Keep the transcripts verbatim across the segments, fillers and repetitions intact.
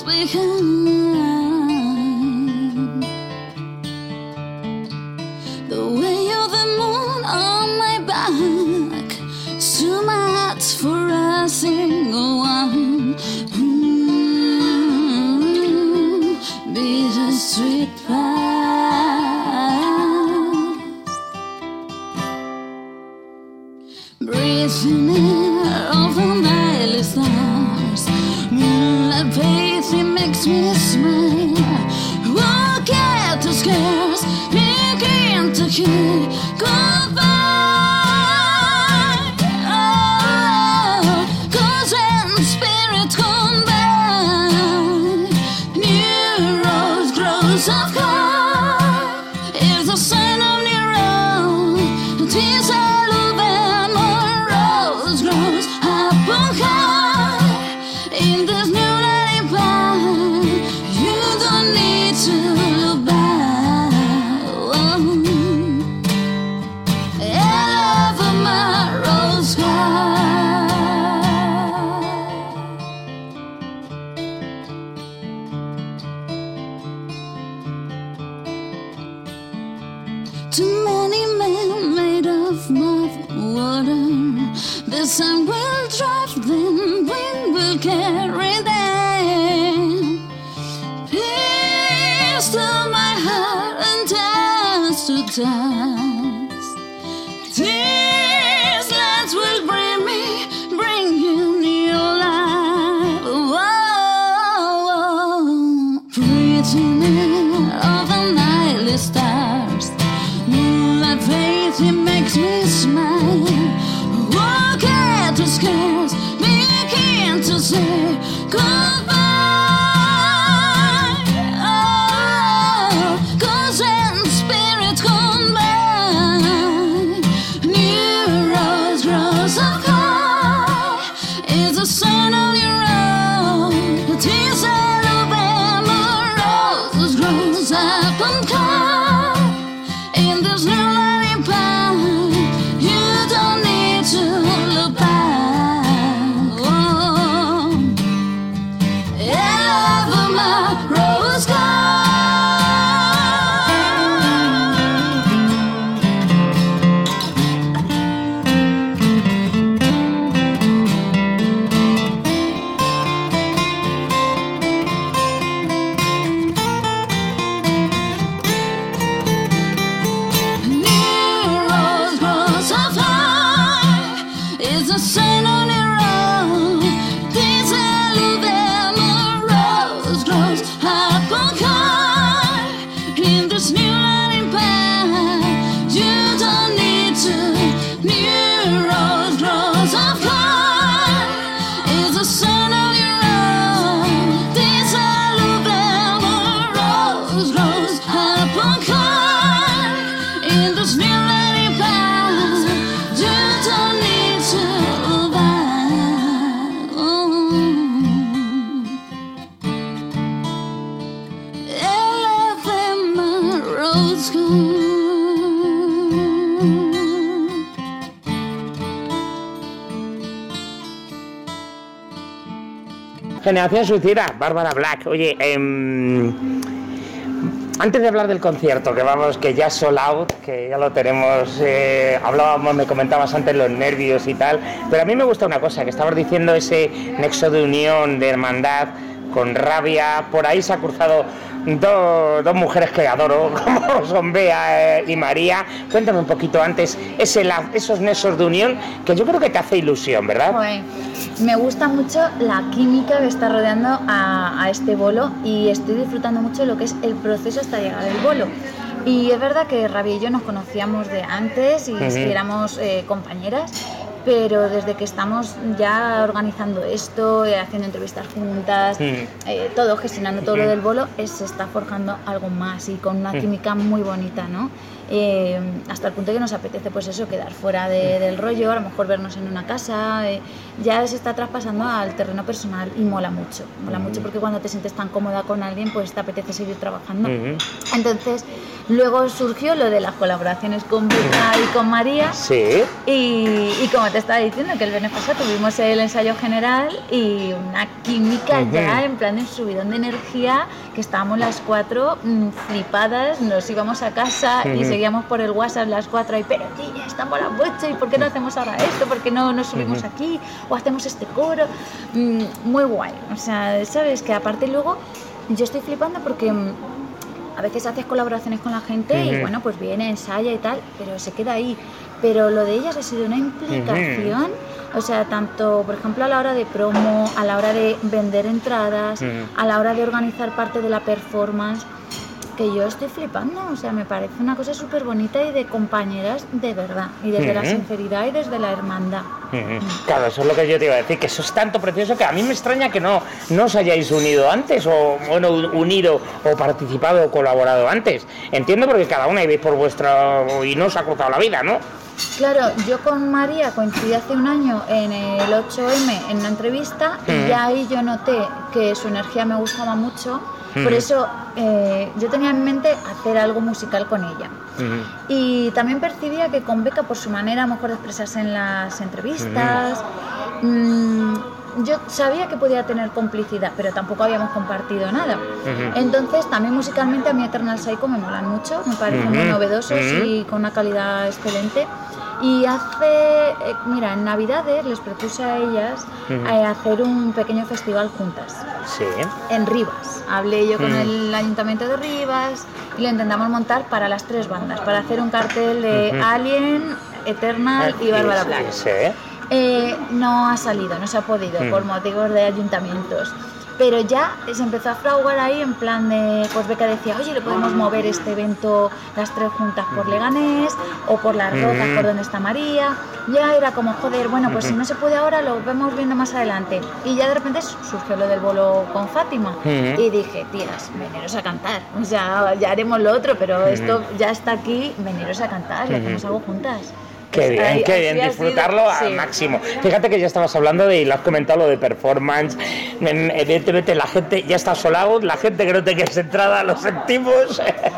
leaves behind. The way of the moon on my back is too much for a single one. Mm-hmm. Bittersweet past, breathing air of the nightly stars. Moonlight face, it makes me smile. Won't get too scared, begin to hear goodbye. Oh, 'cause when spirits come by, new rose grows of God. It's a sign of new rose. It is a love and more rose grows up on high. In this new light path, you don't need to look back. Oh, I love my rose sky. Too many men made of mud water. The sun will drive them, wind will carry them. Peace to my heart and dance to dance. These lands will bring me, bring you new life. Whoa, breathing air of the nightly stars. Moonlight face, it makes me smile. Walk out to scares, begin to say goodbye. Oh, 'cause when spirits come by, new rose grows up high. It's a sign of your own. It is Alabama rose grows up on high. In this new lighting path, you don't need to look back. Oh, I love my rose sky. New rose grows up high. It's a sign on your own. This Alabama rose grows up on high. In this new lighting path, you don't need to. New rose grows up high. It's a sign of your own. This Alabama rose grows up on high. In this new lighting path, you don't need to buy. Oh, Alabama rose gold. Generación Suicida, Bárbara Black. Oye, em, antes de hablar del concierto, que vamos, que ya es sold out, que ya lo tenemos, eh, hablábamos, me comentabas antes los nervios y tal, pero a mí me gusta una cosa, que estabas diciendo ese nexo de unión, de hermandad, con Rabia. Por ahí se ha cruzado dos, dos mujeres que adoro, como son Bea eh, y María. Cuéntame un poquito antes ese, la, esos nexos de unión, que yo creo que te hace ilusión, ¿verdad? Joder, me gusta mucho la química que está rodeando a, a este bolo, y estoy disfrutando mucho de lo que es el proceso hasta llegar al bolo. Y es verdad que Rabia y yo nos conocíamos de antes y uh-huh. sí éramos eh, compañeras, pero desde que estamos ya organizando esto, eh, haciendo entrevistas juntas, uh-huh. eh, todo, gestionando todo uh-huh. lo del bolo, es, se está forjando algo más y con una uh-huh. química muy bonita, ¿no? eh, hasta el punto que nos apetece pues eso, quedar fuera de, del rollo, a lo mejor vernos en una casa, eh, ya se está traspasando al terreno personal y mola mucho, mola uh-huh. mucho porque cuando te sientes tan cómoda con alguien pues te apetece seguir trabajando. Uh-huh. Entonces luego surgió lo de las colaboraciones con Beca y con María. Sí. Y, y como te estaba diciendo, que el viernes pasado tuvimos el ensayo general y una química uh-huh. ya en plan de un subidón de energía, que estábamos las cuatro mmm, flipadas, nos íbamos a casa uh-huh. y seguíamos por el WhatsApp las cuatro y pero tía, estamos a las ocho y ¿por qué no hacemos ahora esto? ¿Por qué no nos subimos uh-huh. aquí? ¿O hacemos este coro? Mm, muy guay. O sea, sabes que aparte luego yo estoy flipando porque a veces haces colaboraciones con la gente uh-huh. y bueno, pues viene, ensaya y tal, pero se queda ahí. Pero lo de ellas ha sido una implicación, uh-huh. o sea, tanto, por ejemplo, a la hora de promo, a la hora de vender entradas, uh-huh. a la hora de organizar parte de la performance, que yo estoy flipando, o sea, me parece una cosa súper bonita y de compañeras de verdad, y desde uh-huh. la sinceridad y desde la hermandad. Uh-huh. Claro, eso es lo que yo te iba a decir, que eso es tanto precioso que a mí me extraña que no, no os hayáis unido antes, o bueno, unido, o participado, o colaborado antes. Entiendo porque cada una ibais por vuestra, y no os ha cruzado la vida, ¿no? Claro, yo con María coincidí hace un año en el ocho eme en una entrevista, uh-huh. y ya ahí yo noté que su energía me gustaba mucho. Uh-huh. Por eso eh, yo tenía en mente hacer algo musical con ella. Uh-huh. Y también percibía que con Beca, por su manera a lo mejor de expresarse en las entrevistas, uh-huh. mmm, yo sabía que podía tener complicidad, pero tampoco habíamos compartido nada. Uh-huh. Entonces también musicalmente a mí Eternal Psycho me molan mucho, me parecen uh-huh. muy novedosos uh-huh. y con una calidad excelente. Y hace, eh, mira, en Navidades les propuse a ellas uh-huh. eh, hacer un pequeño festival juntas. Sí. En Rivas. Hablé yo con uh-huh. el Ayuntamiento de Rivas y lo intentamos montar para las tres bandas, para hacer un cartel de uh-huh. Alien, Eternal y Bárbara Black. Sí. Eh, no ha salido, no se ha podido uh-huh. por motivos de ayuntamientos. Pero ya se empezó a fraguar ahí en plan de, pues Beca decía, oye, le podemos mover este evento las tres juntas por Leganés o por Las Rozas, por donde está María. Ya era como, joder, bueno, pues si no se puede ahora, lo vemos viendo más adelante. Y ya de repente surgió lo del bolo con Fátima. Y dije, tías, veniros a cantar. O sea, ya haremos lo otro, pero esto ya está aquí, veniros a cantar, y hacemos algo juntas. Qué bien, ahí, qué bien, disfrutarlo al sí. máximo. Fíjate que ya estabas hablando de, y lo has comentado, lo de performance. Evidentemente la gente ya está sold out, la gente que no tenga esa entrada lo sentimos.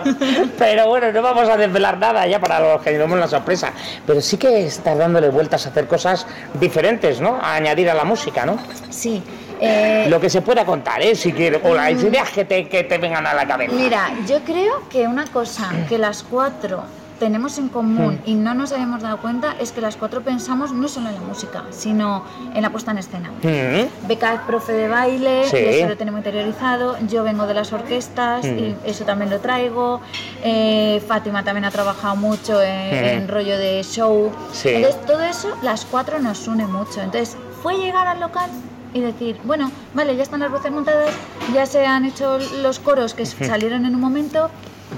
Pero bueno, no vamos a desvelar nada ya para los que tenemos la sorpresa. Pero sí que estás dándole vueltas a hacer cosas diferentes, ¿no? A añadir a la música, ¿no? Sí. Eh, lo que se pueda contar, ¿eh? Si quieres, o las ideas que te, que te vengan a la cabeza. Mira, yo creo que una cosa que las cuatro tenemos en común y no nos habíamos dado cuenta es que las cuatro pensamos no solo en la música, sino en la puesta en escena. Mm. Beca es profe de baile, sí. y eso lo tenemos interiorizado. Yo vengo de las orquestas mm. y eso también lo traigo. Eh, Fátima también ha trabajado mucho en, mm. en rollo de show. Sí. Entonces todo eso, las cuatro nos une mucho. Entonces fue llegar al local y decir, bueno, vale, ya están las voces montadas, ya se han hecho los coros que salieron en un momento,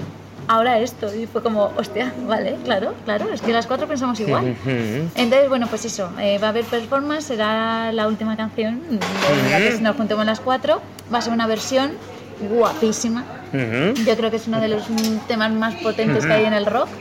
ahora esto. Y fue como, hostia, vale, claro, claro, es que las cuatro pensamos igual. Entonces, bueno, pues eso, eh, va a haber performance, será la última canción en la que nos juntemos las cuatro, va a ser una versión guapísima. Yo creo que es uno de los temas más potentes que hay en el rock.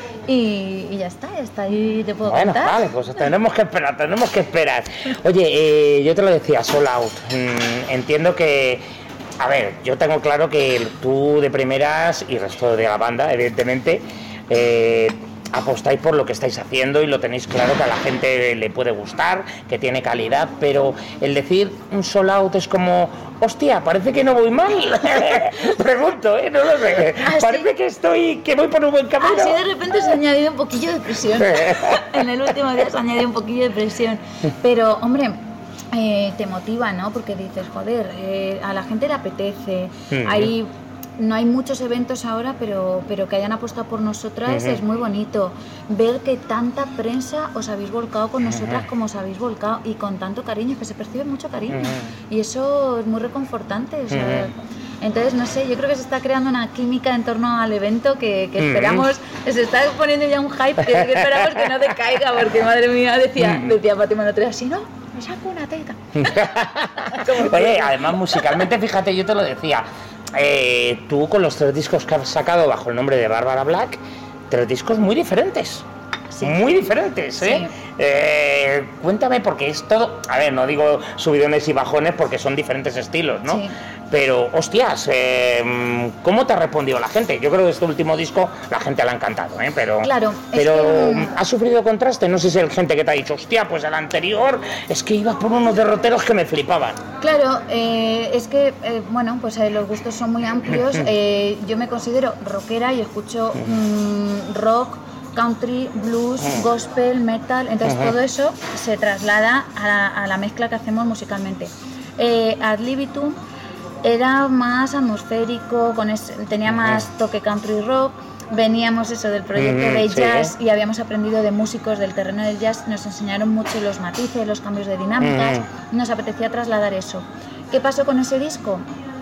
Y, y ya está, ya está, y te puedo bueno, contar. Vale, pues tenemos que esperar, tenemos que esperar. Oye, eh, yo te lo decía, Sold Out, mm, entiendo que, a ver, yo tengo claro que tú de primeras y el resto de la banda, evidentemente, eh, apostáis por lo que estáis haciendo y lo tenéis claro que a la gente le puede gustar, que tiene calidad, pero el decir un Sold Out es como, hostia, parece que no voy mal. Pregunto, ¿eh? No lo sé. Así, parece que estoy, que voy por un buen camino. Así de repente se ha añadido un poquillo de presión. En el último día se ha añadido un poquillo de presión. Pero, hombre, eh, te motiva, ¿no? Porque dices, joder, eh, a la gente le apetece. Uh-huh. Hay... No hay muchos eventos ahora, pero, pero que hayan apostado por nosotras, uh-huh, es muy bonito. Ver que tanta prensa os habéis volcado con nosotras, uh-huh, como os habéis volcado, y con tanto cariño, que se percibe mucho cariño. Uh-huh. Y eso es muy reconfortante. O sea, uh-huh. Entonces, no sé, yo creo que se está creando una química en torno al evento que, que esperamos, uh-huh, se está poniendo ya un hype que, que esperamos que no decaiga, porque madre mía, decía, decía Fátima, no te así, ¿no? Me saco una teta. Oye, además musicalmente, fíjate, yo te lo decía, Eh, tú con los tres discos que has sacado bajo el nombre de Bárbara Black, tres discos muy diferentes. Sí. Muy diferentes, ¿eh? Sí. ¿eh? Cuéntame, porque es todo... A ver, no digo subidones y bajones porque son diferentes estilos, ¿no? Sí. Pero, hostias, eh, ¿cómo te ha respondido la gente? Yo creo que este último disco la gente le ha encantado, ¿eh? Pero, claro, pero es que... ¿has sufrido contraste? No sé si hay gente que te ha dicho, hostia, pues el anterior es que iba por unos derroteros que me flipaban. Claro, eh, es que, eh, bueno, pues eh, los gustos son muy amplios. eh, yo me considero rockera y escucho mmm, rock, country, blues, gospel, metal, entonces uh-huh. todo eso se traslada a la, a la mezcla que hacemos musicalmente. Eh, Ad Libitum era más atmosférico, con ese, tenía más uh-huh. toque country rock, veníamos eso del proyecto uh-huh, de jazz sí. y habíamos aprendido de músicos del terreno del jazz, nos enseñaron mucho los matices, los cambios de dinámicas, uh-huh. nos apetecía trasladar eso. ¿Qué pasó con ese disco?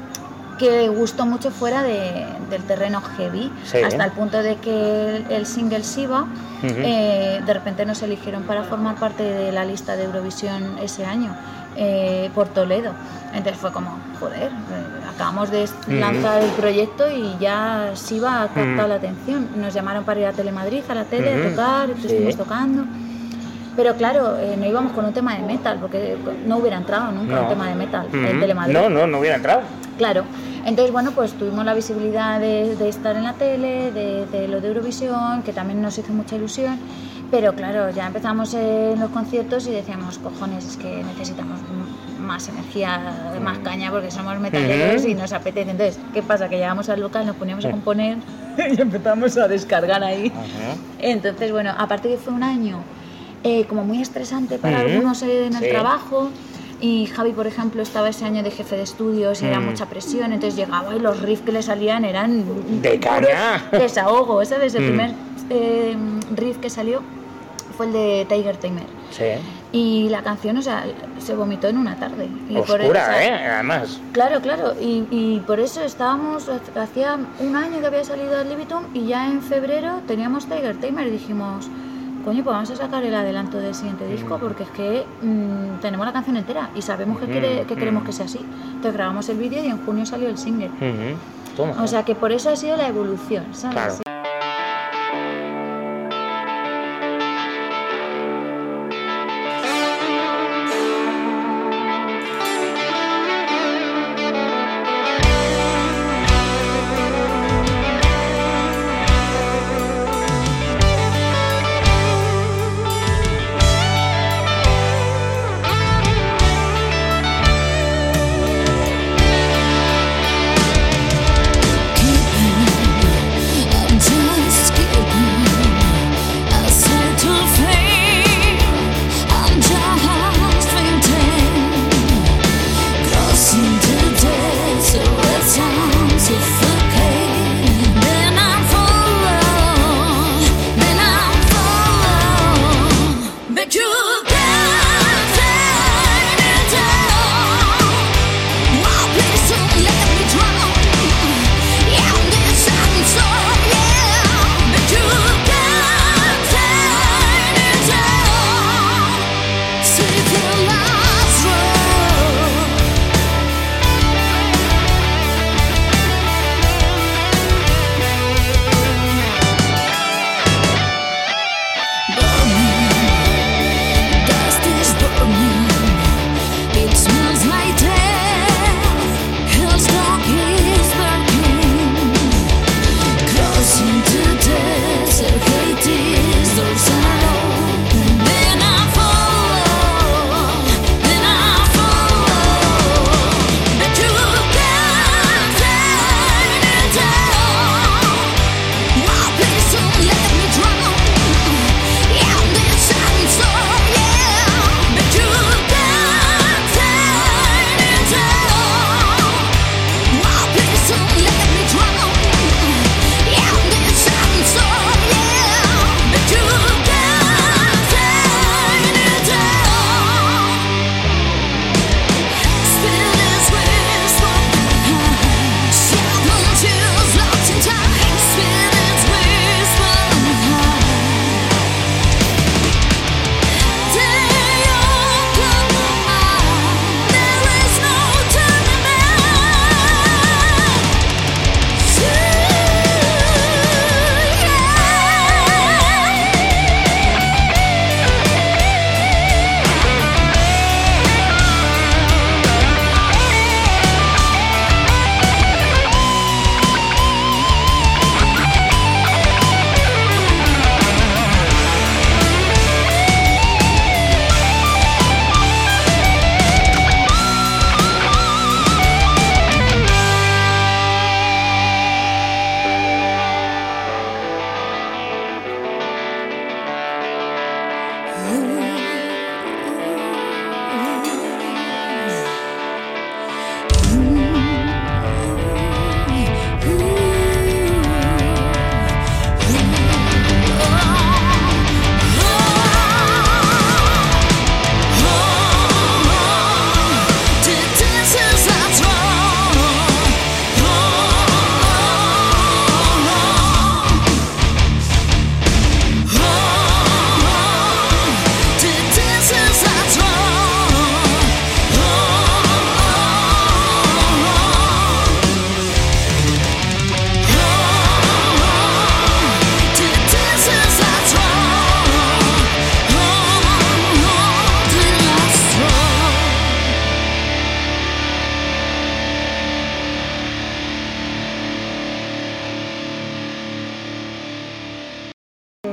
Que gustó mucho fuera de, del terreno heavy, sí. hasta el punto de que el, el single Shiva, uh-huh. eh, de repente nos eligieron para formar parte de la lista de Eurovisión ese año, eh, por Toledo. Entonces fue como, joder, eh, acabamos de lanzar uh-huh. el proyecto y ya Shiva ha captado uh-huh. la atención. Nos llamaron para ir a Telemadrid, a la tele, uh-huh. a tocar, sí. estuvimos tocando. Pero claro, eh, no íbamos con un tema de metal, porque no hubiera entrado nunca no. un tema de metal uh-huh. en Telemadrid. No, no, no hubiera entrado. Claro. Entonces, bueno, pues tuvimos la visibilidad de, de estar en la tele, de, de lo de Eurovisión, que también nos hizo mucha ilusión, pero claro, ya empezamos en los conciertos y decíamos, cojones, es que necesitamos más energía, más caña, porque somos metaleros uh-huh. y nos apetece. Entonces, ¿qué pasa? Que llegamos al local, nos poníamos a componer y empezamos a descargar ahí. Uh-huh. Entonces, bueno, aparte que fue un año eh, como muy estresante para uh-huh. algunos eh, en el sí. trabajo. Y Javi, por ejemplo, estaba ese año de jefe de estudios y mm. era mucha presión, entonces llegaba y los riffs que le salían eran de caña, desahogo, ¿sabes? El mm. primer eh, riff que salió fue el de Tiger Tamer. Sí. Y la canción, o sea, se vomitó en una tarde. Y oscura, por eso, ¿eh? Además. Claro, claro. Y, y por eso estábamos, hacía un año que había salido Ad Libitum y ya en febrero teníamos Tiger Tamer y dijimos... Coño, pues vamos a sacar el adelanto del siguiente disco porque es que mmm, tenemos la canción entera y sabemos que, quiere, que queremos que sea así. Entonces grabamos el vídeo y en junio salió el single. Uh-huh. Toma. O sea que por eso ha sido la evolución, ¿sabes? Claro.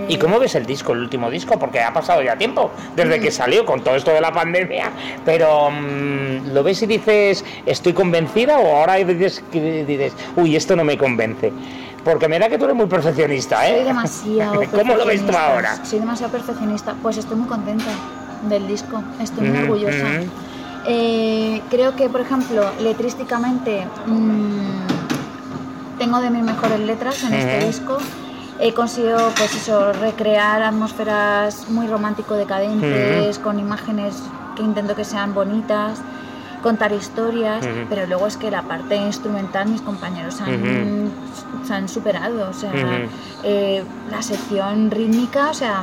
¿Y cómo ves el disco, el último disco? Porque ha pasado ya tiempo desde que salió con todo esto de la pandemia, pero mmm, ¿lo ves y dices, estoy convencida, o ahora dices, dices, uy, esto no me convence? Porque me da que tú eres muy perfeccionista, ¿eh? Soy demasiado ¿Cómo lo ves tú perfeccionista. ahora? Soy demasiado perfeccionista. Pues estoy muy contenta del disco, estoy muy Mm, orgullosa. mm. Eh, creo que, por ejemplo, letrísticamente mmm, tengo de mis mejores letras en este Ujú. disco. He conseguido, pues eso, recrear atmósferas muy romántico-decadentes, con imágenes que intento que sean bonitas, contar historias, Ujú. pero luego es que la parte instrumental mis compañeros han, Ujú. se han superado, o sea, Ujú. eh, la sección rítmica, o sea,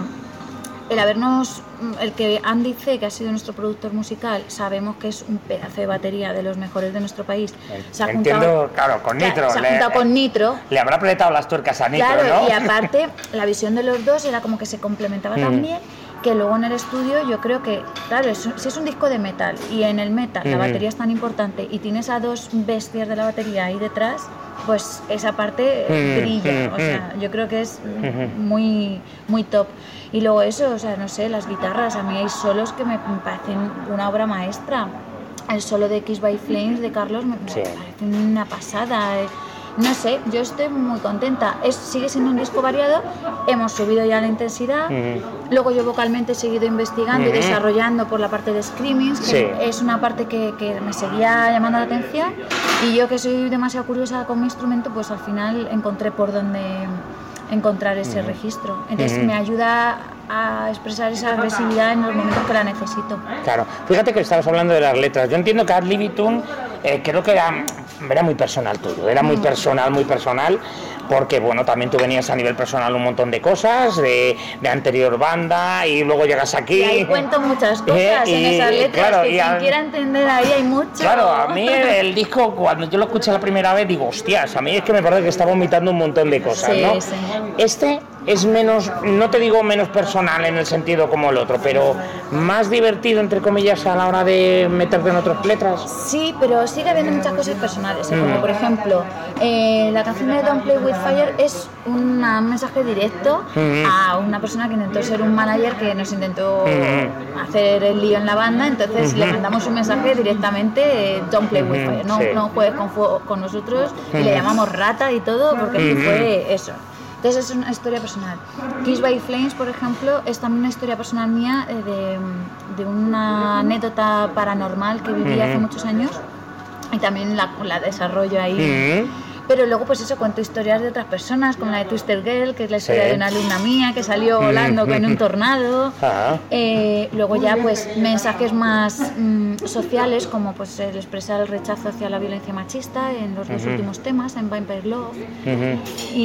el habernos, el que Andy C, que ha sido nuestro productor musical, sabemos que es un pedazo de batería de los mejores de nuestro país. Se ha Entiendo, juntado, claro, con claro, Nitro. se ha le- juntado con Nitro. Le habrá apretado las tuercas a Nitro, Claro, ¿no? y aparte la visión de los dos era como que se complementaba Mm. tan bien, que luego en el estudio yo creo que, claro, es- si es un disco de metal y en el metal la Ujú. batería es tan importante y tienes a dos bestias de la batería ahí detrás, pues esa parte eh, Mm, brilla, mm, o sea, yo creo que es mm, Ujú. muy, muy top. Y luego eso, o sea, no sé, las guitarras, a mí hay solos que me parecen una obra maestra. El solo de Kiss by Flames de Carlos me, me Sí. parece una pasada. eh. No sé, yo estoy muy contenta. Es, sigue siendo un disco variado, hemos subido ya la intensidad. Ujú. Luego yo vocalmente he seguido investigando Ujú. y desarrollando por la parte de screamings, que Sí. es una parte que, que me seguía llamando la atención. Y yo, que soy demasiado curiosa con mi instrumento, pues al final encontré por dónde encontrar ese Ujú. registro. Entonces Ujú. me ayuda a expresar esa agresividad en los momentos que la necesito. Claro, fíjate que estabas hablando de las letras. Yo entiendo que Ad Libitum eh, creo que era, era muy personal tuyo, era muy personal, muy personal, porque bueno, también tú venías a nivel personal un montón de cosas, de, de anterior banda, y luego llegas aquí. Y ahí cuento muchas cosas Eh, en y- esas letras, claro, que y quien a- quiera entender ahí hay mucho. Claro, a mí el disco, cuando yo lo escuché la primera vez, digo, hostias, a mí es que me parece que está vomitando un montón de cosas, Sí, ¿no? sí. Este es menos, no te digo menos personal en el sentido como el otro, pero más divertido, entre comillas, a la hora de meterte en otras letras. Sí, pero sigue habiendo muchas cosas personales, ¿eh? Mm. Como por ejemplo, eh, la canción de Don't Play With Fire es una- un mensaje directo Mm. a una persona que intentó ser un manager que nos intentó Mm. hacer el lío en la banda, entonces Mm. le mandamos un mensaje directamente, eh, Don't Play With Mm, Fire, no, sí. no juegues con fuego con nosotros, y le Mm. llamamos rata y todo, porque Mm. fue eso. Entonces es una historia personal. Kiss by Flames, por ejemplo, es también una historia personal mía, eh, de, de una anécdota paranormal que viví hace Mm. muchos años, y también la, la desarrollo ahí. Mm. Pero luego, pues eso, cuento historias de otras personas, como la de Twister Girl, que es la historia Sí. de una alumna mía que salió Mm. volando en un tornado. Ah. Eh, luego ya, pues, mensajes más mm, sociales, como pues el expresar el rechazo hacia la violencia machista en los dos Ujú. últimos temas, en Vampire Love. Ujú.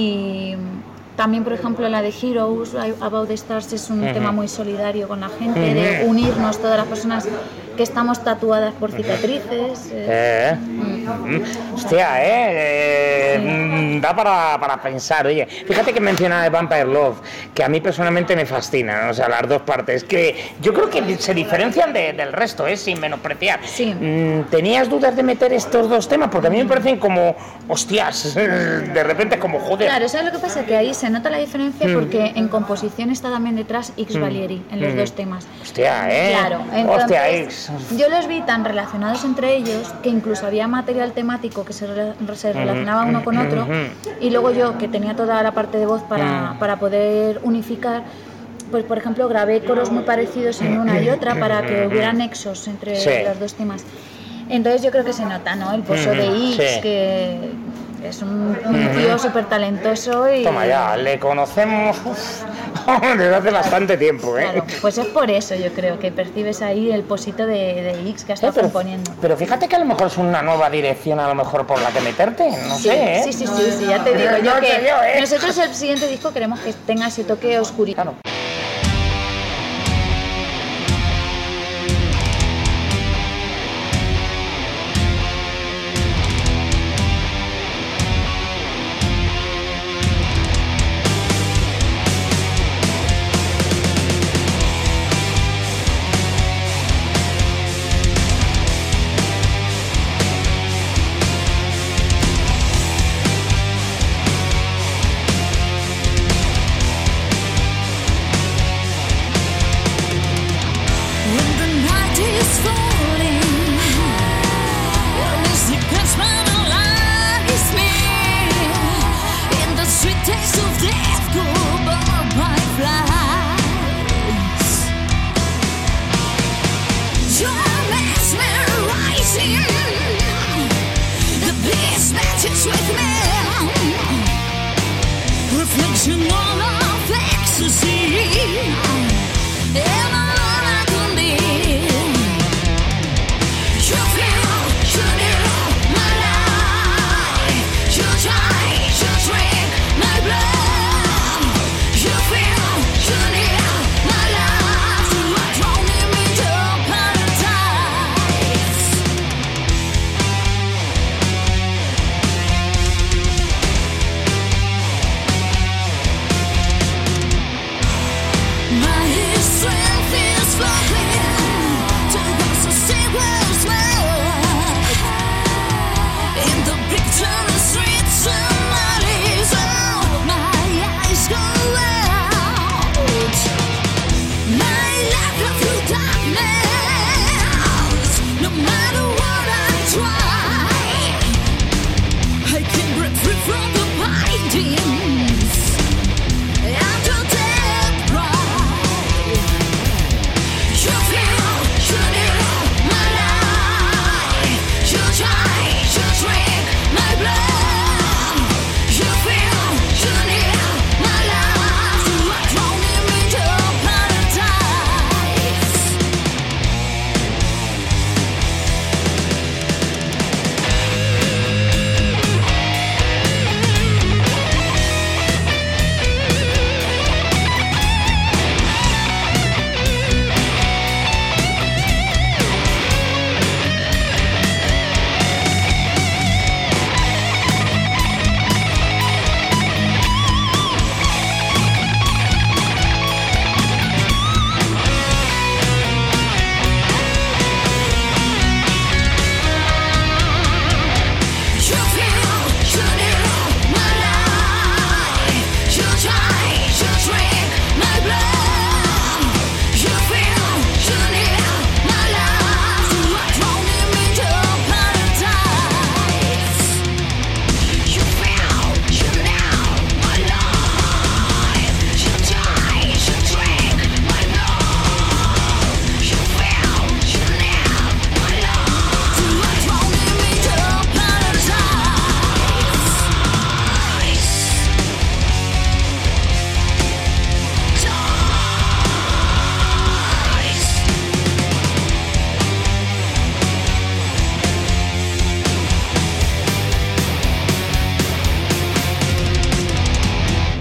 Y también, por ejemplo, la de Heroes, About the Stars, es un Ujú. tema muy solidario con la gente, Ujú. de unirnos todas las personas que estamos tatuadas por cicatrices. eh. Eh. Mm. Hostia, ¿eh? eh, mm, Da para, para pensar. Oye, fíjate que mencionaba de Vampire Love, que a mí personalmente me fascina, o sea, las dos partes, que yo creo que se diferencian de- del resto, ¿eh? Sin menospreciar. Sí. Mm, ¿Tenías dudas de meter estos dos temas? Porque a mí me parecen como, hostias, de repente como, joder. Claro, ¿sabes lo que pasa? Que ahí se nota la diferencia Mm. porque en composición está también detrás X Mm. Valieri en los Mm. dos temas. Hostia, ¿eh? Claro, Hostia, entonces X. yo los vi tan relacionados entre ellos que incluso había material temático que se, rela- se relacionaba uno con otro, Ujú. y luego yo, que tenía toda la parte de voz para, Mm. para poder unificar, pues por ejemplo grabé coros muy parecidos en una y otra para que hubiera nexos entre Sí. los dos temas. Entonces yo creo que se nota, ¿no? El pozo de Ujú, X, sí. que es un, un tío súper talentoso y... Toma ya, le conocemos uf, desde hace bastante tiempo, ¿eh? Claro, pues es por eso yo creo que percibes ahí el posito de, de X que ha estado Eh, pero, componiendo. pero fíjate que a lo mejor es una nueva dirección a lo mejor por la que meterte, no Sí, sé, ¿eh? sí, sí, sí, sí, ya te digo No yo te que digo, ¿eh? nosotros el siguiente disco queremos que tenga ese toque oscurito. Claro.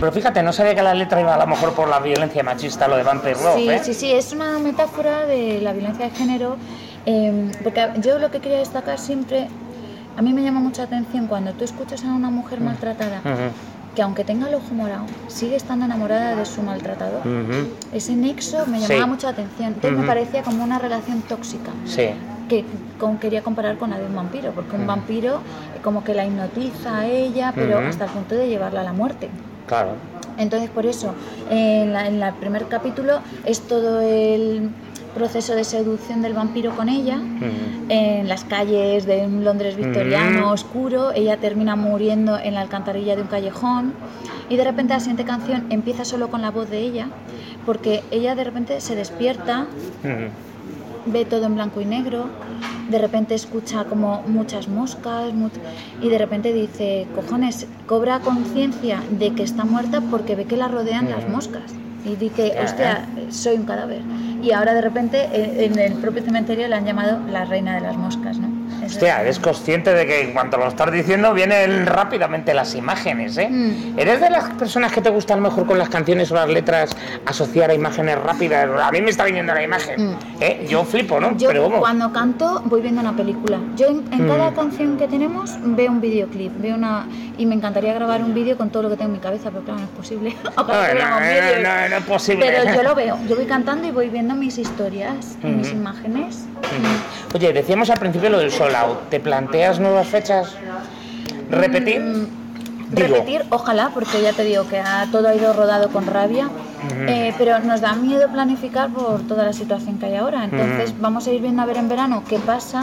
pero fíjate, no sabía que la letra iba a lo mejor por la violencia machista, lo de Vampire Love, Sí, ¿eh? sí, sí, es una metáfora de la violencia de género, eh, porque yo lo que quería destacar siempre, a mí me llama mucha atención cuando tú escuchas a una mujer maltratada, Uh-huh. que aunque tenga el ojo morado, sigue estando enamorada de su maltratador. Uh-huh. Ese nexo me llamaba Sí. mucha atención, entonces Uh-huh. me parecía como una relación tóxica. Sí. Que con, quería comparar con la de un vampiro, porque un Uh-huh. vampiro eh, como que la hipnotiza a ella, pero Uh-huh. hasta el punto de llevarla a la muerte. Claro. Entonces, por eso, en la- en el primer capítulo es todo el proceso de seducción del vampiro con ella, Uh-huh. en las calles de un Londres victoriano Mm. oscuro. Ella termina muriendo en la alcantarilla de un callejón y de repente la siguiente canción empieza solo con la voz de ella, porque ella de repente se despierta, Uh-huh. ve todo en blanco y negro, de repente escucha como muchas moscas mu- y de repente dice, cojones, cobra conciencia de que está muerta porque ve que la rodean las moscas y dice, Ya, hostia, soy un cadáver. Y ahora de repente eh, en el propio cementerio la han llamado la reina de las moscas, ¿no? Eso Hostia, es- eres consciente de que en cuanto lo estás diciendo vienen rápidamente las imágenes, ¿eh? Mm. ¿Eres de las personas que te gusta a lo mejor con las canciones o las letras asociar a imágenes rápidas? A mí me está viniendo la imagen, Mm. ¿eh? Yo flipo, ¿no? Yo Pero vamos. cuando canto voy viendo una película. Yo en, en Mm. cada canción que tenemos veo un videoclip, veo una y me encantaría grabar un vídeo con todo lo que tengo en mi cabeza, pero claro, no es posible. Ojalá No, tuviéramos no, vídeos. no, no es posible. Pero yo lo veo, yo voy cantando y voy viendo mis historias, y mis Mm. imágenes. Oye, decíamos al principio lo del sold out. ¿Te planteas nuevas fechas? ¿Repetir? Mm, Digo. Repetir, ojalá, porque ya te digo que ha- todo ha ido rodado con rabia, eh, pero nos da miedo planificar por toda la situación que hay ahora. Entonces Ujú. vamos a ir viendo a ver en verano qué pasa,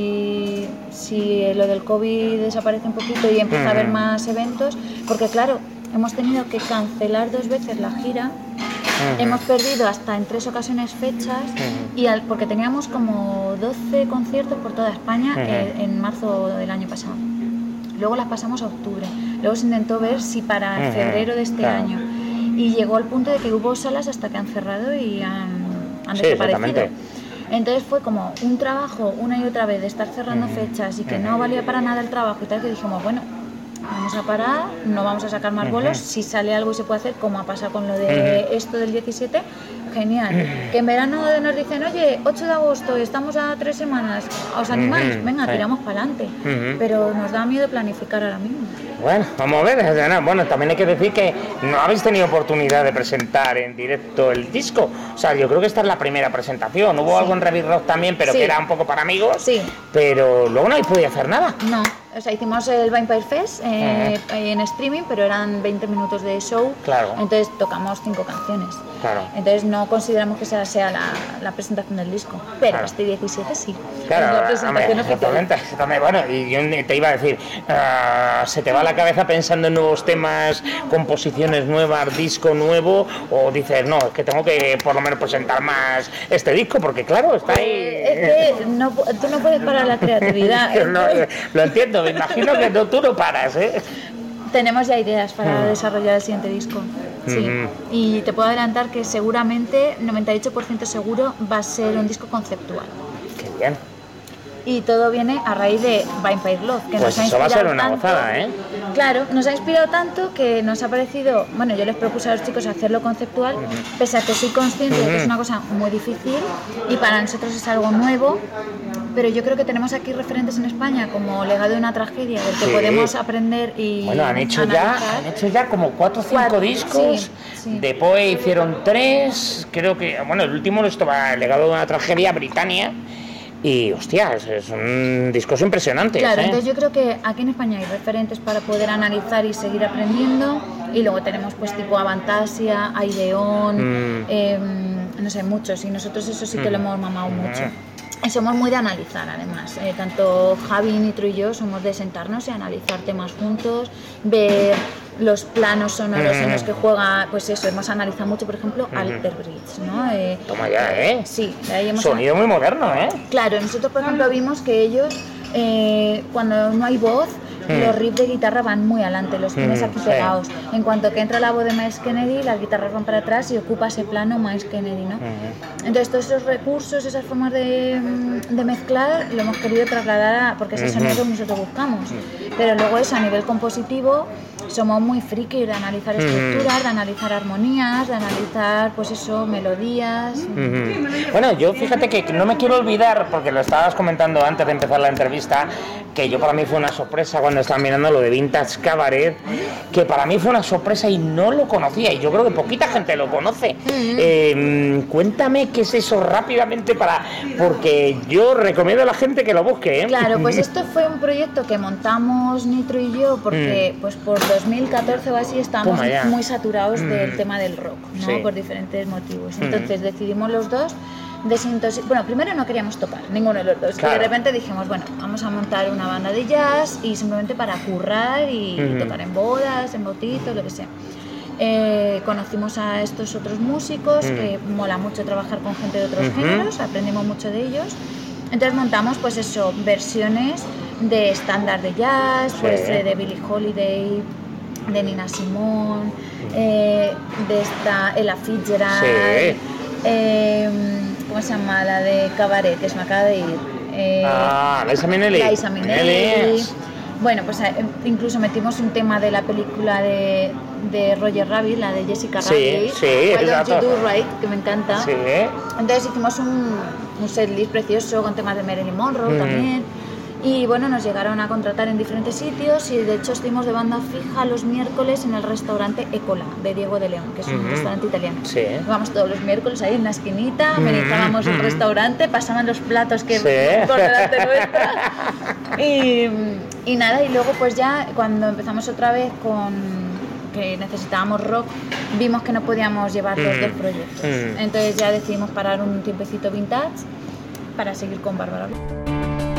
si, si lo del COVID desaparece un poquito y empieza a haber Ujú. más eventos, porque claro, hemos tenido que cancelar dos veces la gira. Ujú. Hemos perdido hasta en tres ocasiones fechas Ujú. y al- porque teníamos como doce conciertos por toda España Ujú. eh, en marzo del año pasado. Luego las pasamos a octubre. Luego se intentó ver si para Ujú, febrero de este claro. año. Y llegó al punto de que hubo salas hasta que han cerrado y han, han Sí, desaparecido. exactamente. Entonces fue como un trabajo una y otra vez de estar cerrando fechas y que no valía para nada el trabajo y tal, que dijimos, bueno, vamos a parar, no vamos a sacar más bolos, si sale algo y se puede hacer, como ha pasado con lo de esto del diecisiete, genial. Que en verano nos dicen, oye, ocho de agosto, estamos a tres semanas, ¿os animáis? Ujú, Venga, sí. tiramos para adelante. Ujú. Pero nos da miedo planificar ahora mismo. Bueno, vamos a ver, Ana. Bueno, también hay que decir que no habéis tenido oportunidad de presentar en directo el disco. O sea, yo creo que esta es la primera presentación. Hubo Sí. algo en Rabbit Rock también, pero Sí. que era un poco para amigos. Sí. Pero luego no habéis podido hacer nada. No, o sea, hicimos el Vampire Fest eh, en streaming, pero eran veinte minutos de show. Claro. Entonces tocamos cinco canciones. Claro. Entonces no consideramos que esa sea la, la presentación del disco. Pero Claro. este diecisiete sí. Claro, es la hombre, presentación oficial. exactamente, exactamente. Bueno, y yo te iba a decir, ah, ¿se te va la cabeza pensando en nuevos temas, composiciones nuevas, disco nuevo? ¿O dices, no, es que tengo que por lo menos presentar más este disco? Porque claro, está ahí... Eh, es que no, pu- tú no puedes parar la creatividad. Yo no, eh, lo entiendo, me imagino que no, tú no paras, ¿eh? Tenemos ya ideas para desarrollar el siguiente disco. Sí. Ujú. Y te puedo adelantar que seguramente, noventa y ocho por ciento seguro, va a ser un disco conceptual. Qué bien. Y todo viene a raíz de Vampire Love, que Pues nos ha eso va a ser inspirado una tanto. gozada, ¿eh? Claro, nos ha inspirado tanto que nos ha parecido, bueno, yo les propuse a los chicos hacerlo conceptual, pese a que soy consciente de que es una cosa muy difícil y para nosotros es algo nuevo, pero yo creo que tenemos aquí referentes en España como Legado de una tragedia, del que Sí. podemos aprender y Bueno, han hecho ya, analizar. han hecho ya como cuatro o cinco Cuatro, discos. sí, sí. De Poe hicieron tres, creo que, bueno, el último esto va el legado de una tragedia, Britannia. Y hostias, son discos impresionantes. Claro, ¿eh? entonces yo creo que aquí en España hay referentes para poder analizar y seguir aprendiendo y luego tenemos pues tipo Avantasia, Aideon, Mm. eh, no sé, muchos y nosotros eso sí que lo Mm. hemos mamado mucho. Mm. Y somos muy de analizar además, eh, tanto Javi, Nitro y yo somos de sentarnos y analizar temas juntos, ver los planos sonoros en los que juega, pues eso, hemos analizado mucho, por ejemplo, Alter Bridge, ¿no? Eh, Toma ya, ¿eh? Sí, de ahí hemos Sonido muy moderno, ¿eh? Claro, nosotros por ejemplo vimos que ellos, eh, cuando no hay voz, Mm. los riffs de guitarra van muy adelante, los tienes Mm, aquí sí. pegados. En cuanto que entra la voz de Miles Kennedy, las guitarras van para atrás y ocupa ese plano Miles Kennedy, ¿no? Mm. Entonces todos esos recursos, esas formas de, de mezclar, lo hemos querido trasladar a, porque ese Ujú. sonido que nosotros buscamos. Pero luego eso a nivel compositivo somos muy frikis de analizar estructuras, mm. de analizar armonías, de analizar, pues eso, melodías. Mm-hmm. Bueno, yo fíjate que no me quiero olvidar, porque lo estabas comentando antes de empezar la entrevista, que yo para mí fue una sorpresa cuando estaba mirando lo de Vintage Cabaret, que para mí fue una sorpresa y no lo conocía, y yo creo que poquita gente lo conoce. Mm-hmm. Eh, cuéntame qué es eso rápidamente, para porque yo recomiendo a la gente que lo busque, ¿eh? Claro, pues esto fue un proyecto que montamos Nitro y yo, porque mm. pues por dos mil catorce o así estábamos muy saturados mm. del tema del rock, ¿no? Sí. Por diferentes motivos. Entonces mm. decidimos los dos desintoxicar. Bueno, primero no queríamos tocar, ninguno de los dos. Claro. Y de repente dijimos, bueno, vamos a montar una banda de jazz y simplemente para currar y mm. tocar en bodas, en bautizos, lo que sea. Eh, conocimos a estos otros músicos, mm. que mola mucho trabajar con gente de otros mm-hmm. géneros, aprendimos mucho de ellos. Entonces montamos, pues eso, versiones de estándar de jazz, sí. pues eh, de Billie Holiday, de Nina Simone, eh, de esta Ella Fitzgerald, sí. eh, ¿cómo se llama? La de Cabaret, que se me acaba de ir. Eh, ah, Liza Minnelli. Liza Minnelli. Bueno, pues eh, incluso metimos un tema de la película de, de Roger Rabbit, la de Jessica Rabbit, sí, sí, Why Don't You Do Right, que me encanta. Sí. Entonces hicimos un, un setlist precioso con temas de Marilyn Monroe mm. también. Y bueno, nos llegaron a contratar en diferentes sitios y de hecho estuvimos de banda fija los miércoles en el restaurante Ecola de Diego de León, que es un mm-hmm. restaurante italiano. Sí. Íbamos todos los miércoles ahí en la esquinita, amenizábamos mm-hmm. el restaurante, pasaban los platos que sí. por delante nuestra. Y, y nada, y luego pues ya cuando empezamos otra vez con que necesitábamos rock, vimos que no podíamos llevar los mm. dos proyectos. Mm. Entonces ya decidimos parar un tiempecito Vintage para seguir con Bárbara Black.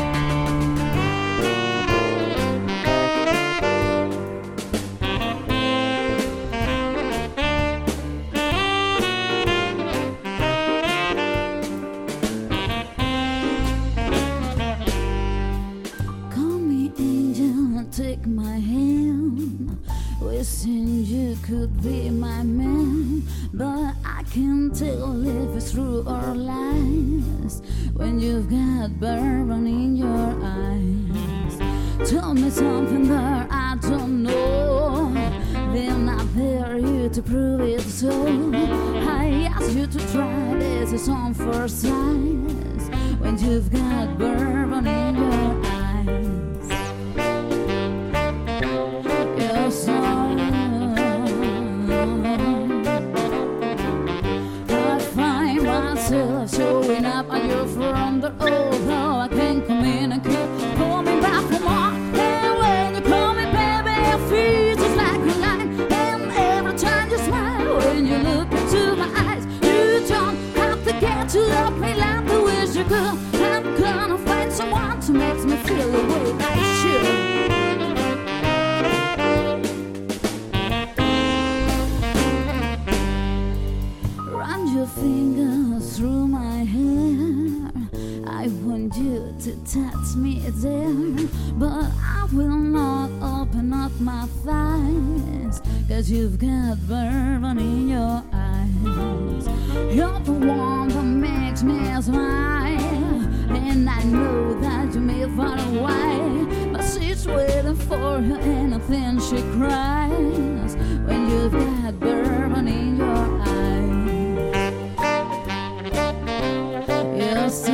Take my hand, wishing you could be my man, but I can't tell if it's true or lies when you've got bourbon in your eyes. Tell me something that I don't know, then I dare you to prove it so. I ask you to try this, it's on first sight when you've got bourbon in your eyes. Showing up on your front door, although I can't come in and keep coming back for more. And when you call me baby, I feel just like a line. And every time you smile, when you look into my eyes, you don't have to get to love me like the wish you could. I'm gonna find someone to make me feel the way I should. Your fingers through my hair, I want you to touch me there, but I will not open up my thighs, cause you've got bourbon in your eyes. You're the one that makes me smile, and I know that you may far away, but she's waiting for her anything she cries, when you've got bourbon in your eyes. So,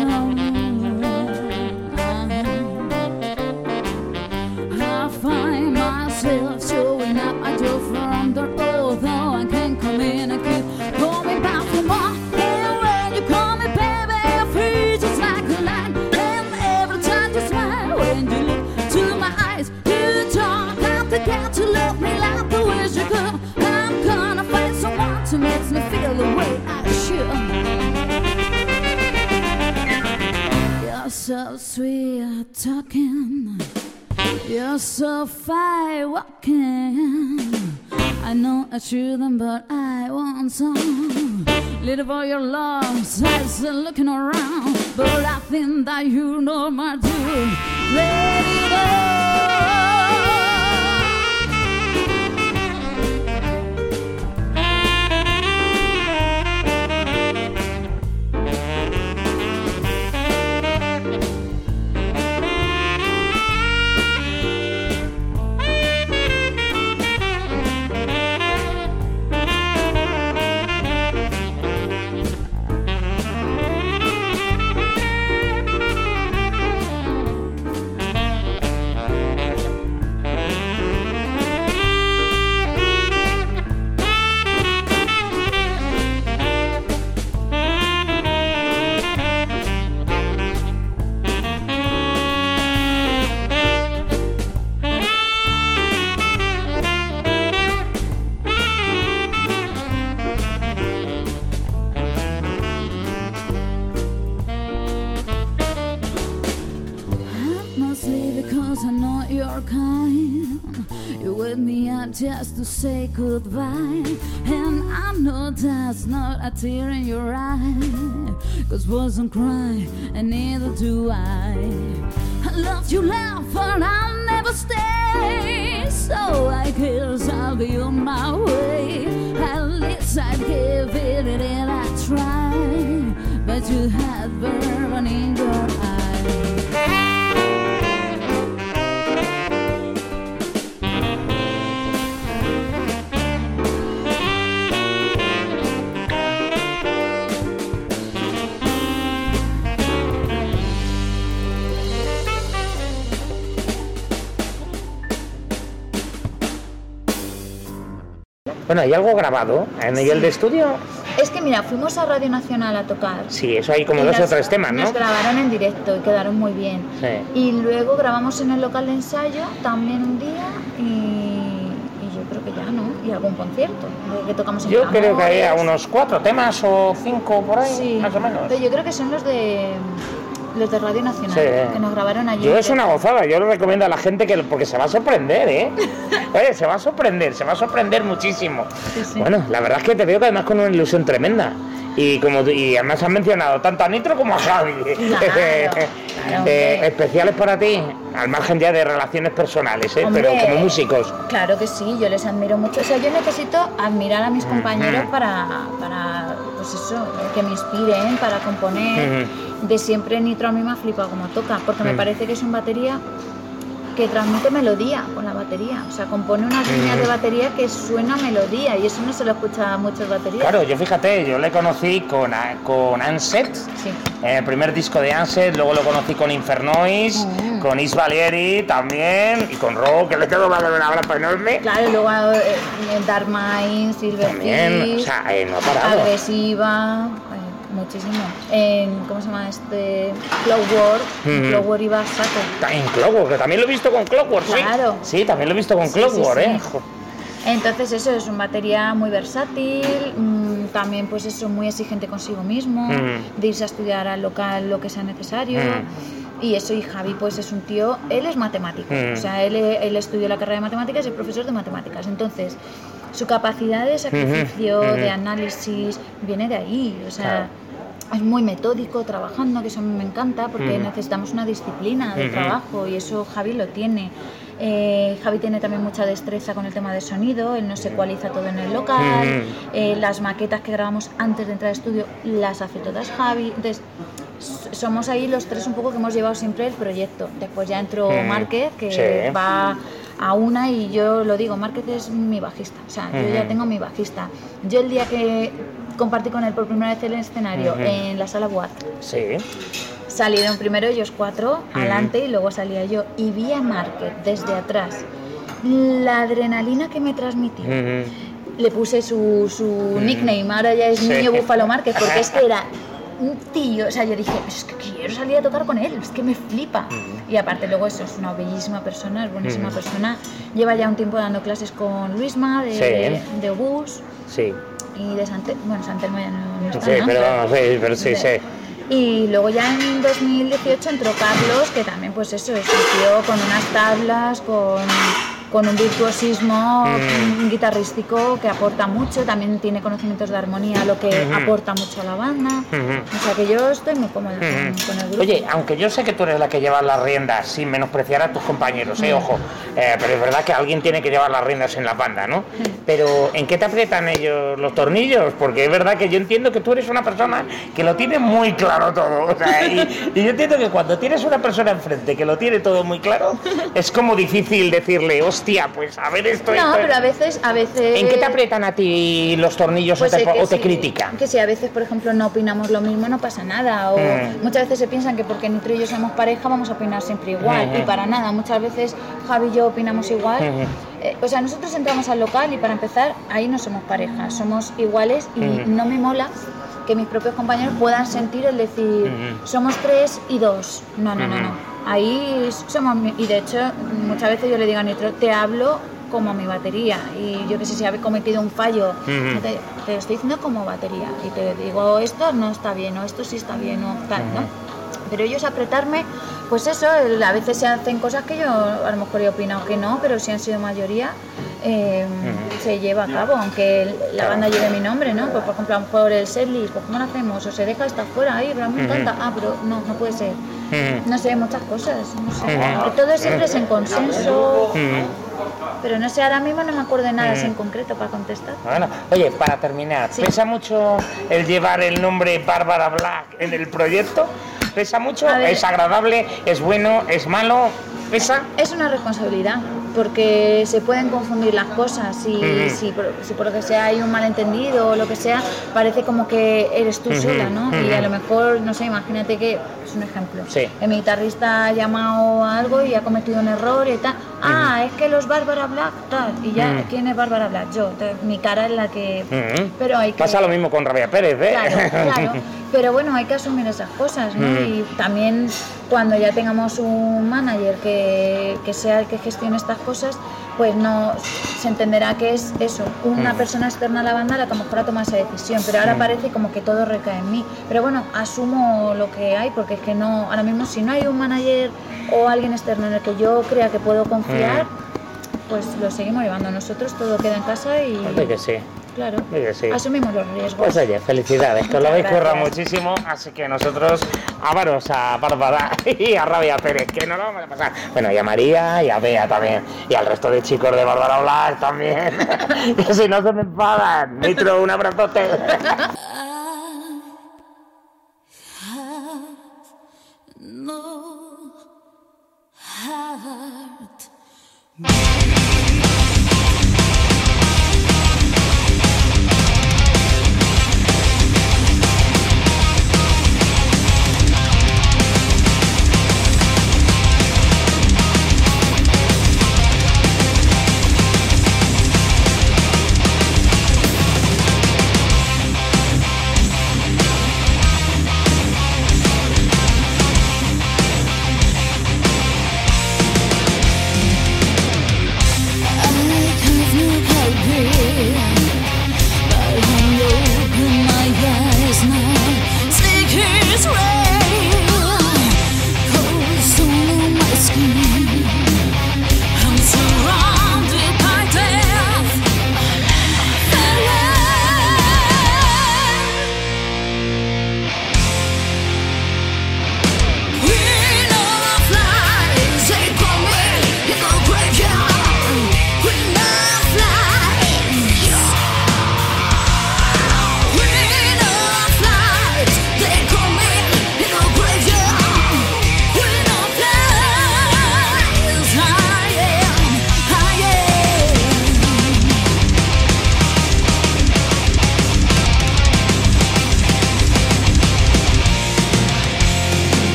I find myself showing up at your front door, although I can't come in and keep coming back for more. And when you call me baby, I feel just like a line. And every time you smile, when you look to my eyes, you don't have to get to love me like the wish you could. I'm gonna find someone to make me feel the way I should. So sweet talking, you're so fine walking. I know I shouldn't, but I want some. Little for your love, sighs looking around, but I think that you know my dude. Let it go. mostly because I know you're kind. You wake me up just to say goodbye, and I know that's not a tear in your eye, cause boys don't cry, and neither do I. I loved you laugh, but I'll never stay, so I guess I'll be on my way. At least I'd give it a try, but you had burn in your eye. Bueno, ¿hay algo grabado a nivel Sí. de estudio? Es que mira, fuimos a Radio Nacional a tocar. Sí, eso hay como Y dos nos- o tres temas, ¿no? Nos grabaron en directo y quedaron muy bien. Sí. Y luego grabamos en el local de ensayo también un día y, y yo creo que ya, ¿no? Y algún concierto de que tocamos en Yo creo que había Amores. unos cuatro temas o cinco por ahí, Sí, más o menos. pero yo creo que son los de los de Radio Nacional, Sí. que nos grabaron allí. Yo es una gozada, yo lo recomiendo a la gente que porque se va a sorprender, ¿eh? Oye, se va a sorprender, se va a sorprender muchísimo. Sí, sí. Bueno, la verdad es que te veo que además con una ilusión tremenda. Y como tú- y además has mencionado tanto a Nitro como a Javi. Claro, claro, Eh, hombre. especiales para ti, al margen ya de relaciones personales, ¿eh? Hombre, Pero como músicos. Claro que sí, yo les admiro mucho. O sea, yo necesito admirar a mis compañeros Ujú. para, para, pues eso, que me inspiren, para componer. De siempre Nitro a mí me ha flipado como toca, porque me Ujú. parece que es un batería que transmite melodía con la batería. O sea, compone unas líneas de batería que suena melodía y eso no se lo escucha a muchas baterías. Claro, yo fíjate, yo le conocí con, a- con Anset, Sí. en el primer disco de Anset, luego lo conocí con Infernois, Mm. con Is Valieri también, y con Ro, que le tengo que dar un abrazo enorme. Claro, y luego eh, Dark Mind, Silver También, Fish, o sea, eh, no ha parado. Agresiva, eh, muchísimo. En, ¿cómo se llama este? Clockwork, en Ujú. Clockwork iba a saco. Ta- En Clockwork, que también lo he visto con Clockwork, sí. Claro. Sí, también lo he visto con Sí, Clockwork, sí, sí. ¿eh? Jo- Entonces eso es una batería muy versátil, mm, también pues eso muy exigente consigo mismo, Mm. de irse a estudiar al local lo que sea necesario. Mm. Y eso, y Javi pues es un tío, él es matemático, Mm. o sea, él, él estudió la carrera de matemáticas y es profesor de matemáticas. Entonces, su capacidad de sacrificio, Ujú, ujú. de análisis, viene de ahí, o sea... Claro. Es muy metódico trabajando, que eso a mí me encanta porque Ujú. necesitamos una disciplina de Ujú. trabajo y eso Javi lo tiene. Eh, Javi tiene también mucha destreza con el tema de sonido, él nos ecualiza todo en el local, Ujú. eh, las maquetas que grabamos antes de entrar al estudio las hace todas Javi. Entonces, s- somos ahí los tres un poco que hemos llevado siempre el proyecto. Después ya entró Ujú. Márquez, que Sí. va a una y yo lo digo, Márquez es mi bajista, o sea, yo ya Ujú. tengo mi bajista. Yo el día que compartí con él por primera vez el escenario Ujú. en la sala Boat, Sí. salieron primero ellos cuatro, Ujú. adelante, y luego salía yo. Y vi a Márquez desde atrás. La adrenalina que me transmitió. Ujú. Le puse su, su nickname, ahora ya es Sí. Niño Búfalo Márquez, porque es que era un tío, o sea, yo dije, es que quiero salir a tocar con él, es que me flipa. Y aparte luego eso, es una bellísima persona, es buenísima Ujú. persona. Lleva ya un tiempo dando clases con Luisma de, Sí. de, de Obús Sí. y de Santel, bueno, Santelmo ya no, no está, Sí, ¿no? pero vamos, sí, pero sí, sí. Y luego ya en dos mil dieciocho entró Carlos, que también pues eso, es un tío con unas tablas, con, con un virtuosismo Mm. guitarrístico que aporta mucho, también tiene conocimientos de armonía, lo que Ujú. aporta mucho a la banda. Ujú. O sea que yo estoy muy cómoda con, Ujú. con el grupo. Oye, aunque yo sé que tú eres la que lleva las riendas, sin menospreciar a tus compañeros, eh, Mm. ojo, eh, pero es verdad que alguien tiene que llevar las riendas en la banda, ¿no? Pero ¿en qué te aprietan ellos los tornillos? Porque es verdad que yo entiendo que tú eres una persona que lo tiene muy claro todo, o sea, y, y yo entiendo que cuando tienes una persona enfrente que lo tiene todo muy claro, es como difícil decirle, hostia, pues a ver esto, No, esto. pero a veces, a veces... ¿En qué te aprietan a ti los tornillos Pues o te, eh, que o te si- critican? Que si a veces, por ejemplo, no opinamos lo mismo, no pasa nada. O Mm. muchas veces se piensan que porque Nitro y yo somos pareja vamos a opinar siempre igual. Ujú. Y para nada, muchas veces Javi y yo opinamos igual. Ujú. Eh, o sea, nosotros entramos al local y para empezar, ahí no somos pareja, somos iguales y Ujú. no me mola que mis propios compañeros puedan sentir el decir, Ujú. somos tres y dos. No, no, no, Ujú. no. Ahí somos... mi- Y de hecho, muchas veces yo le digo a Nitro, te hablo como mi batería y yo que sé si habéis cometido un fallo, Ujú. no te, te lo estoy diciendo como batería y te digo esto no está bien o esto sí está bien o tal, ¿no? Pero ellos apretarme pues eso, el- a veces se hacen cosas que yo a lo mejor he opinado que no, pero si han sido mayoría, eh, Ujú. se lleva a cabo, aunque el- la Claro. banda lleve mi nombre, ¿no? Pues por ejemplo, a lo mejor el setlist, pues ¿cómo lo hacemos? O se deja esta fuera, ahí, pero a mí me Ujú. encanta, ah, pero no, no puede ser. Ujú. No sé, muchas cosas, no sé. Ujú. Aunque todo siempre es en consenso, Mm. pero no sé, ahora mismo no me acuerdo de nada así en Ujú. concreto para contestar. Bueno, oye, para terminar, Sí. ¿pesa mucho el llevar el nombre Bárbara Black en el proyecto? ¿Pesa mucho? A ver. ¿Es agradable? ¿Es bueno? ¿Es malo? ¿Pesa? Es una responsabilidad, porque se pueden confundir las cosas y Ujú. si, por, si por lo que sea hay un malentendido o lo que sea, parece como que eres tú Ujú, sola, ¿no? Y ujú. a lo mejor, no sé, imagínate que, es un ejemplo, Sí. que mi guitarrista ha llamado a algo y ha cometido un error y tal, ah, es que los Bárbara Black, tal, y ya, Ujú. ¿quién es Bárbara Black? Yo, entonces, mi cara es la que... Ujú. Pero hay que... Pasa lo mismo con Rabia Pérez, ¿eh? Claro, claro. Pero bueno, hay que asumir esas cosas, ¿no? Mm. Y también cuando ya tengamos un manager que, que sea el que gestione estas cosas, pues no se entenderá que es eso, una Mm. persona externa a la banda la que a lo mejor ha tomado esa decisión, pero ahora Mm. parece como que todo recae en mí. Pero bueno, asumo lo que hay, porque es que no, ahora mismo si no hay un manager o alguien externo en el que yo crea que puedo confiar, pues lo seguimos llevando nosotros, todo queda en casa y... Oye, que sí. Claro, Oye, que sí. asumimos los riesgos. Pues oye, felicidades, que os lo Muchas habéis currado gracias. muchísimo, así que nosotros, amaros a Bárbara y a Rabia Pérez, que no lo vamos a pasar. Bueno, y a María y a Bea también, y al resto de chicos de Bárbara Black también, que si no se me enfadan. Nitro, un abrazote. No heart.